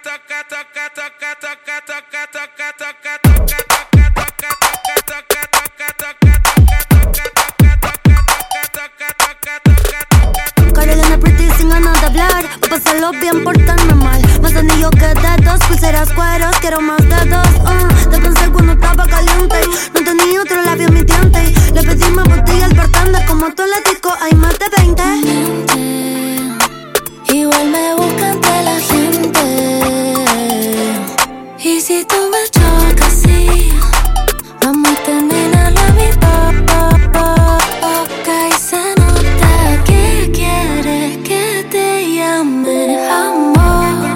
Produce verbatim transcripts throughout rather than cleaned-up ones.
Carolina pretty sin ganas de hablar. Voy a pasarlo bien, portarme mal. Más anillos que dedos, pulseras, cueros. Quiero más dedos, uh. Te pensé cuando estaba caliente. No tenía otro labio en mi diente. Le pedí más botella al bartender. Como tú le disco, hay más de veinte. Igual me busca entre la gente. Y si tú me chocas, sí, vamos a terminar la vida boca. Y se nota que quieres que te llame amor.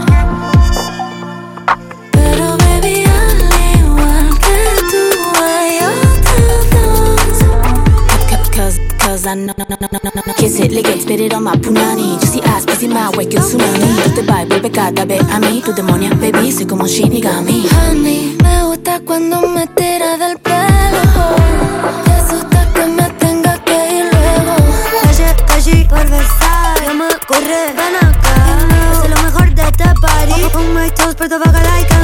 Pero baby, al igual que tú hay otros. Cause, cause I know, no, no, no, no, no. Kiss it, lick it, spit it on my punani. Juicy eyes, pussy my way, que tsunami. Tú te vas, vuelve cada vez a mí. Tu demonia, baby, soy como Shinigami. Honey, me gusta cuando me tiras del pelo. Te asusta que me tenga que ir luego. Calle, calle, por Versailles. Llama, corre, ven acá. Es lo mejor de este party. On my toes, pero te va a like.